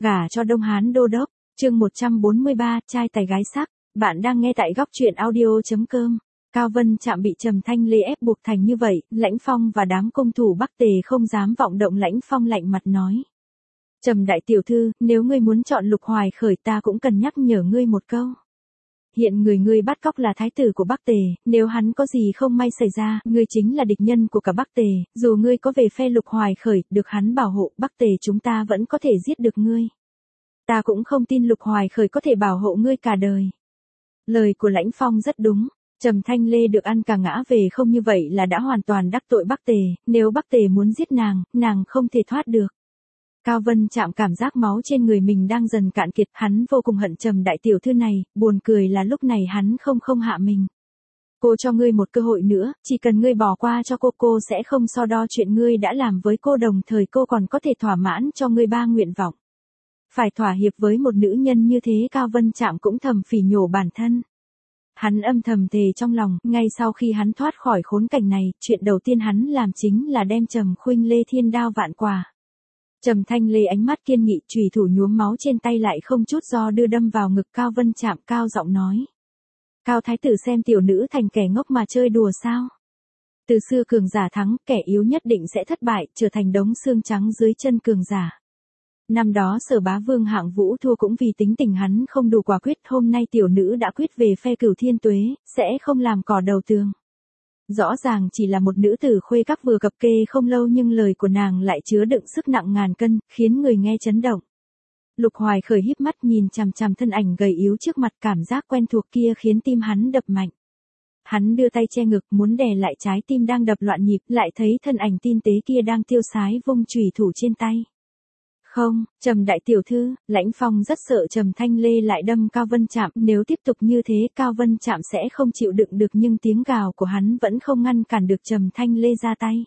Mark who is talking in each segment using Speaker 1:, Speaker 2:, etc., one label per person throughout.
Speaker 1: Gả cho Đông Hán Đô Đốc, chương 143, trai tài gái sắc. Bạn đang nghe tại góc truyện audio.com. Cao Vân Trạm bị Trầm Thanh Lê ép buộc thành như vậy, Lãnh Phong và đám công thủ Bắc Tề không dám vọng động. Lãnh Phong lạnh mặt nói: Trầm đại tiểu thư, nếu ngươi muốn chọn Lục Hoài Khởi ta cũng cần nhắc nhở ngươi một câu. Hiện người ngươi bắt cóc là thái tử của Bắc Tề, nếu hắn có gì không may xảy ra, ngươi chính là địch nhân của cả Bắc Tề, dù ngươi có về phe Lục Hoài Khởi, được hắn bảo hộ, Bắc Tề chúng ta vẫn có thể giết được ngươi. Ta cũng không tin Lục Hoài Khởi có thể bảo hộ ngươi cả đời. Lời của Lãnh Phong rất đúng. Trầm Thanh Lê được ăn cả ngã về không, như vậy là đã hoàn toàn đắc tội Bắc Tề, nếu Bắc Tề muốn giết nàng không thể thoát được. Cao Vân Trạm cảm giác máu trên người mình đang dần cạn kiệt, hắn vô cùng hận Trầm đại tiểu thư này, buồn cười là lúc này hắn không hạ mình. Cô cho ngươi một cơ hội nữa, chỉ cần ngươi bỏ qua cho cô sẽ không so đo chuyện ngươi đã làm với cô, đồng thời cô còn có thể thỏa mãn cho ngươi 3 nguyện vọng. Phải thỏa hiệp với một nữ nhân như thế, Cao Vân Trạm cũng thầm phỉ nhổ bản thân. Hắn âm thầm thề trong lòng, ngay sau khi hắn thoát khỏi khốn cảnh này, chuyện đầu tiên hắn làm chính là đem Trầm Khuynh Lê thiên đao vạn quả. Trầm Thanh Lê ánh mắt kiên nghị, chùy thủ nhuốm máu trên tay lại không chút do đưa đâm vào ngực Cao Vân Trạm, cao giọng nói: Cao thái tử xem tiểu nữ thành kẻ ngốc mà chơi đùa sao? Từ xưa cường giả thắng, kẻ yếu nhất định sẽ thất bại, trở thành đống xương trắng dưới chân cường giả. Năm đó Sở Bá Vương Hạng Vũ thua cũng vì tính tình hắn không đủ quả quyết, hôm nay tiểu nữ đã quyết về phe Cửu Thiên Tuế, sẽ không làm cỏ đầu tường. Rõ ràng chỉ là một nữ tử khuê các vừa cập kê không lâu, nhưng lời của nàng lại chứa đựng sức nặng ngàn cân, khiến người nghe chấn động. Lục Hoài Khởi híp mắt nhìn chằm chằm thân ảnh gầy yếu trước mặt, cảm giác quen thuộc kia khiến tim hắn đập mạnh. Hắn đưa tay che ngực muốn đè lại trái tim đang đập loạn nhịp, lại thấy thân ảnh tinh tế kia đang tiêu sái vung chùy thủ trên tay. Không, Trầm đại tiểu thư, Lãnh Phong rất sợ Trầm Thanh Lê lại đâm Cao Vân Trạm, nếu tiếp tục như thế Cao Vân Trạm sẽ không chịu đựng được, nhưng tiếng gào của hắn vẫn không ngăn cản được Trầm Thanh Lê ra tay.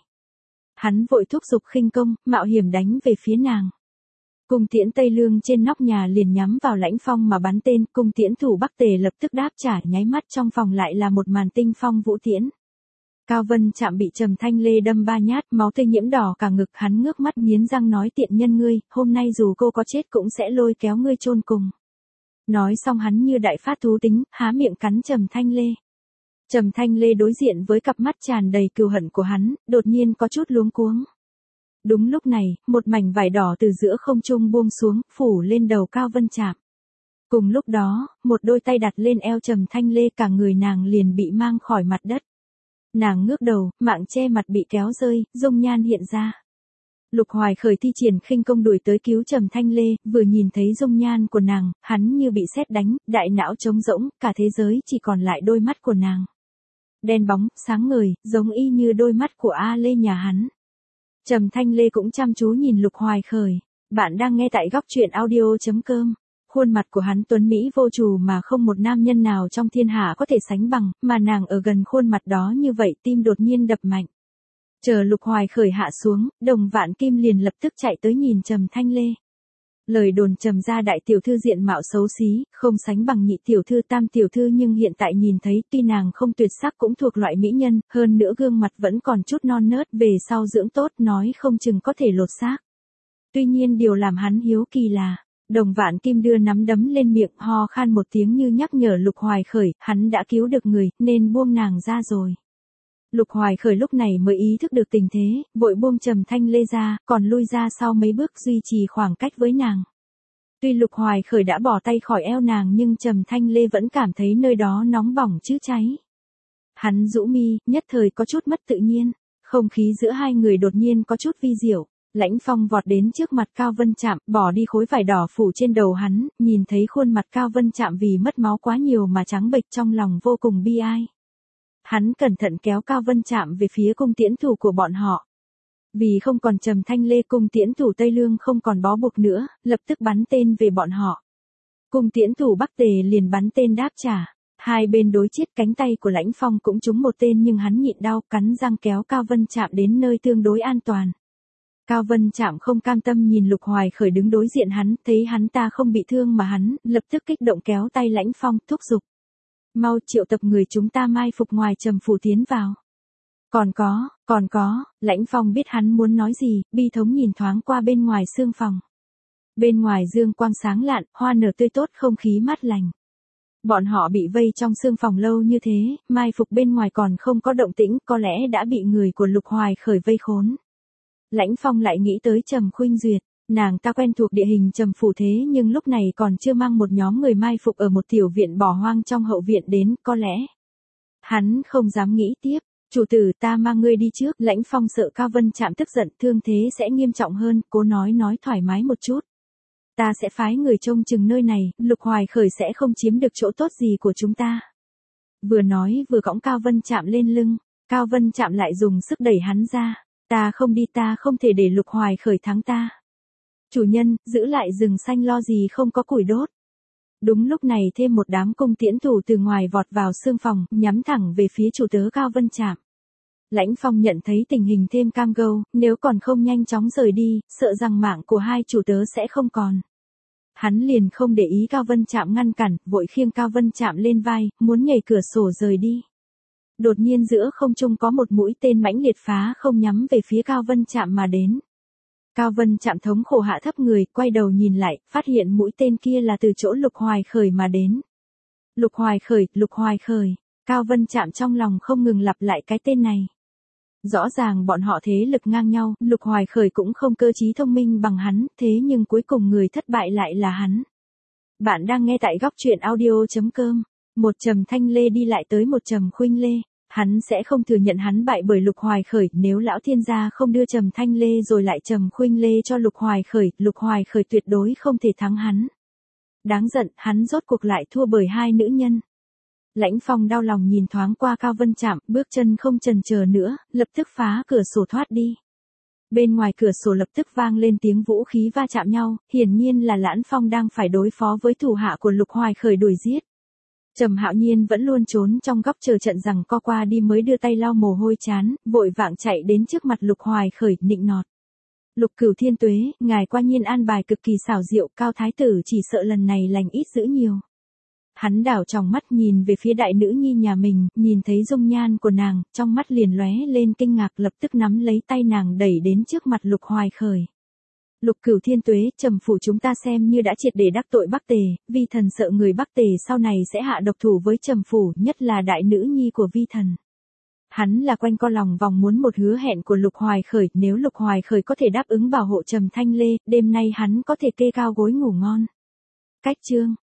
Speaker 1: Hắn vội thúc giục khinh công, mạo hiểm đánh về phía nàng. Cung tiễn Tây Lương trên nóc nhà liền nhắm vào Lãnh Phong mà bắn tên, cung tiễn thủ Bắc Tề lập tức đáp trả, nháy mắt trong phòng lại là một màn tinh phong vũ tiễn. Cao Vân Trạm bị Trầm Thanh Lê đâm 3 nhát, máu tươi nhiễm đỏ cả ngực, hắn ngước mắt nghiến răng nói: Tiện nhân ngươi, hôm nay dù cô có chết cũng sẽ lôi kéo ngươi chôn cùng. Nói xong hắn như đại phát thú tính, há miệng cắn Trầm Thanh Lê. Trầm Thanh Lê đối diện với cặp mắt tràn đầy cừu hận của hắn, đột nhiên có chút luống cuống. Đúng lúc này, một mảnh vải đỏ từ giữa không trung buông xuống, phủ lên đầu Cao Vân Trạm. Cùng lúc đó, một đôi tay đặt lên eo Trầm Thanh Lê, cả người nàng liền bị mang khỏi mặt đất. Nàng ngước đầu, mạng che mặt bị kéo rơi, dung nhan hiện ra. Lục Hoài Khởi thi triển khinh công đuổi tới cứu Trầm Thanh Lê, vừa nhìn thấy dung nhan của nàng, hắn như bị sét đánh, đại não trống rỗng, cả thế giới chỉ còn lại đôi mắt của nàng. Đen bóng, sáng ngời, giống y như đôi mắt của A Lê nhà hắn. Trầm Thanh Lê cũng chăm chú nhìn Lục Hoài Khởi. Bạn đang nghe tại góc truyện audio.com. Khuôn mặt của hắn tuấn mỹ vô trù mà không một nam nhân nào trong thiên hạ có thể sánh bằng, mà nàng ở gần khuôn mặt đó như vậy, tim đột nhiên đập mạnh. Chờ Lục Hoài Khởi hạ xuống, Đồng Vạn Kim liền lập tức chạy tới nhìn Trầm Thanh Lê. Lời đồn Trầm gia đại tiểu thư diện mạo xấu xí, không sánh bằng nhị tiểu thư tam tiểu thư, nhưng hiện tại nhìn thấy tuy nàng không tuyệt sắc cũng thuộc loại mỹ nhân, hơn nữa gương mặt vẫn còn chút non nớt, về sau dưỡng tốt nói không chừng có thể lột xác. Tuy nhiên điều làm hắn hiếu kỳ là, Đồng Vạn Kim đưa nắm đấm lên miệng, ho khan một tiếng như nhắc nhở Lục Hoài Khởi, hắn đã cứu được người, nên buông nàng ra rồi. Lục Hoài Khởi lúc này mới ý thức được tình thế, vội buông Trầm Thanh Lê ra, còn lui ra sau mấy bước duy trì khoảng cách với nàng. Tuy Lục Hoài Khởi đã bỏ tay khỏi eo nàng, nhưng Trầm Thanh Lê vẫn cảm thấy nơi đó nóng bỏng chứ cháy. Hắn rũ mi, nhất thời có chút mất tự nhiên, không khí giữa hai người đột nhiên có chút vi diệu. Lãnh Phong vọt đến trước mặt Cao Vân Trạm, bỏ đi khối vải đỏ phủ trên đầu hắn, nhìn thấy khuôn mặt Cao Vân Trạm vì mất máu quá nhiều mà trắng bệch, trong lòng vô cùng bi ai. Hắn cẩn thận kéo Cao Vân Trạm về phía cung tiễn thủ của bọn họ. Vì không còn Trầm Thanh Lê, cung tiễn thủ Tây Lương không còn bó buộc nữa, lập tức bắn tên về bọn họ. Cung tiễn thủ Bắc Tề liền bắn tên đáp trả. Hai bên đối chiết, cánh tay của Lãnh Phong cũng trúng một tên, nhưng hắn nhịn đau, cắn răng kéo Cao Vân Trạm đến nơi tương đối an toàn. Cao Vân Trạm không cam tâm nhìn Lục Hoài Khởi đứng đối diện hắn, thấy hắn ta không bị thương mà hắn lập tức kích động kéo tay Lãnh Phong, thúc giục: Mau triệu tập người chúng ta mai phục ngoài Trầm phủ tiến vào. Còn có, Lãnh Phong biết hắn muốn nói gì, bi thống nhìn thoáng qua bên ngoài xương phòng. Bên ngoài dương quang sáng lạn, hoa nở tươi tốt, không khí mát lành. Bọn họ bị vây trong sương phòng lâu như thế, mai phục bên ngoài còn không có động tĩnh, có lẽ đã bị người của Lục Hoài Khởi vây khốn. Lãnh Phong lại nghĩ tới Trầm Khuynh Duyệt, nàng ta quen thuộc địa hình Trầm phủ thế nhưng lúc này còn chưa mang một nhóm người mai phục ở một tiểu viện bỏ hoang trong hậu viện đến, có lẽ. Hắn không dám nghĩ tiếp, chủ tử ta mang ngươi đi trước, Lãnh Phong sợ Cao Vân Trạm tức giận thương thế sẽ nghiêm trọng hơn, cố nói thoải mái một chút. Ta sẽ phái người trông chừng nơi này, Lục Hoài Khởi sẽ không chiếm được chỗ tốt gì của chúng ta. Vừa nói vừa cõng Cao Vân Trạm lên lưng, Cao Vân Trạm lại dùng sức đẩy hắn ra. Ta không đi, ta không thể để Lục Hoài Khởi thắng ta. Chủ nhân, giữ lại rừng xanh lo gì không có củi đốt. Đúng lúc này thêm một đám cung tiễn thủ từ ngoài vọt vào sương phòng, nhắm thẳng về phía chủ tớ Cao Vân Trạm. Lãnh Phong nhận thấy tình hình thêm cam go, nếu còn không nhanh chóng rời đi, sợ rằng mạng của hai chủ tớ sẽ không còn. Hắn liền không để ý Cao Vân Trạm ngăn cản, vội khiêng Cao Vân Trạm lên vai, muốn nhảy cửa sổ rời đi. Đột nhiên giữa không trung có một mũi tên mãnh liệt phá không nhắm về phía Cao Vân Trạm mà đến. Cao Vân Trạm thống khổ hạ thấp người, quay đầu nhìn lại, phát hiện mũi tên kia là từ chỗ Lục Hoài Khởi mà đến. Lục Hoài Khởi, Lục Hoài Khởi, Cao Vân Trạm trong lòng không ngừng lặp lại cái tên này. Rõ ràng bọn họ thế lực ngang nhau, Lục Hoài Khởi cũng không cơ trí thông minh bằng hắn, thế nhưng cuối cùng người thất bại lại là hắn. Bạn đang nghe tại góc truyện audio.com. Một Trầm Thanh Lê đi lại tới một Trầm Khuynh Lê. Hắn sẽ không thừa nhận hắn bại bởi Lục Hoài Khởi, nếu lão thiên gia không đưa Trầm Thanh Lê rồi lại Trầm Khuynh Lê cho Lục Hoài Khởi tuyệt đối không thể thắng hắn. Đáng giận, hắn rốt cuộc lại thua bởi hai nữ nhân. Lãnh Phong đau lòng nhìn thoáng qua Cao Vân Trạm, bước chân không chần chờ nữa, lập tức phá cửa sổ thoát đi. Bên ngoài cửa sổ lập tức vang lên tiếng vũ khí va chạm nhau, hiển nhiên là Lãnh Phong đang phải đối phó với thủ hạ của Lục Hoài Khởi đuổi giết. Trầm Hạo Nhiên vẫn luôn trốn trong góc chờ trận rằng co qua đi mới đưa tay lau mồ hôi chán, vội vàng chạy đến trước mặt Lục Hoài Khởi, nịnh nọt. Lục Cửu Thiên Tuế, ngài qua nhiên an bài cực kỳ xảo diệu, Cao Thái tử chỉ sợ lần này lành ít dữ nhiều. Hắn đảo tròng mắt nhìn về phía đại nữ nhi nhà mình, nhìn thấy dung nhan của nàng, trong mắt liền lóe lên kinh ngạc, lập tức nắm lấy tay nàng đẩy đến trước mặt Lục Hoài Khởi. Lục Cửu Thiên Tuế, Trầm phủ chúng ta xem như đã triệt để đắc tội Bắc Tề, Vi Thần sợ người Bắc Tề sau này sẽ hạ độc thủ với Trầm phủ, nhất là đại nữ nhi của Vi Thần. Hắn là quanh co lòng vòng muốn một hứa hẹn của Lục Hoài Khởi, nếu Lục Hoài Khởi có thể đáp ứng bảo hộ Trầm Thanh Lê, đêm nay hắn có thể kê cao gối ngủ ngon. Cách chương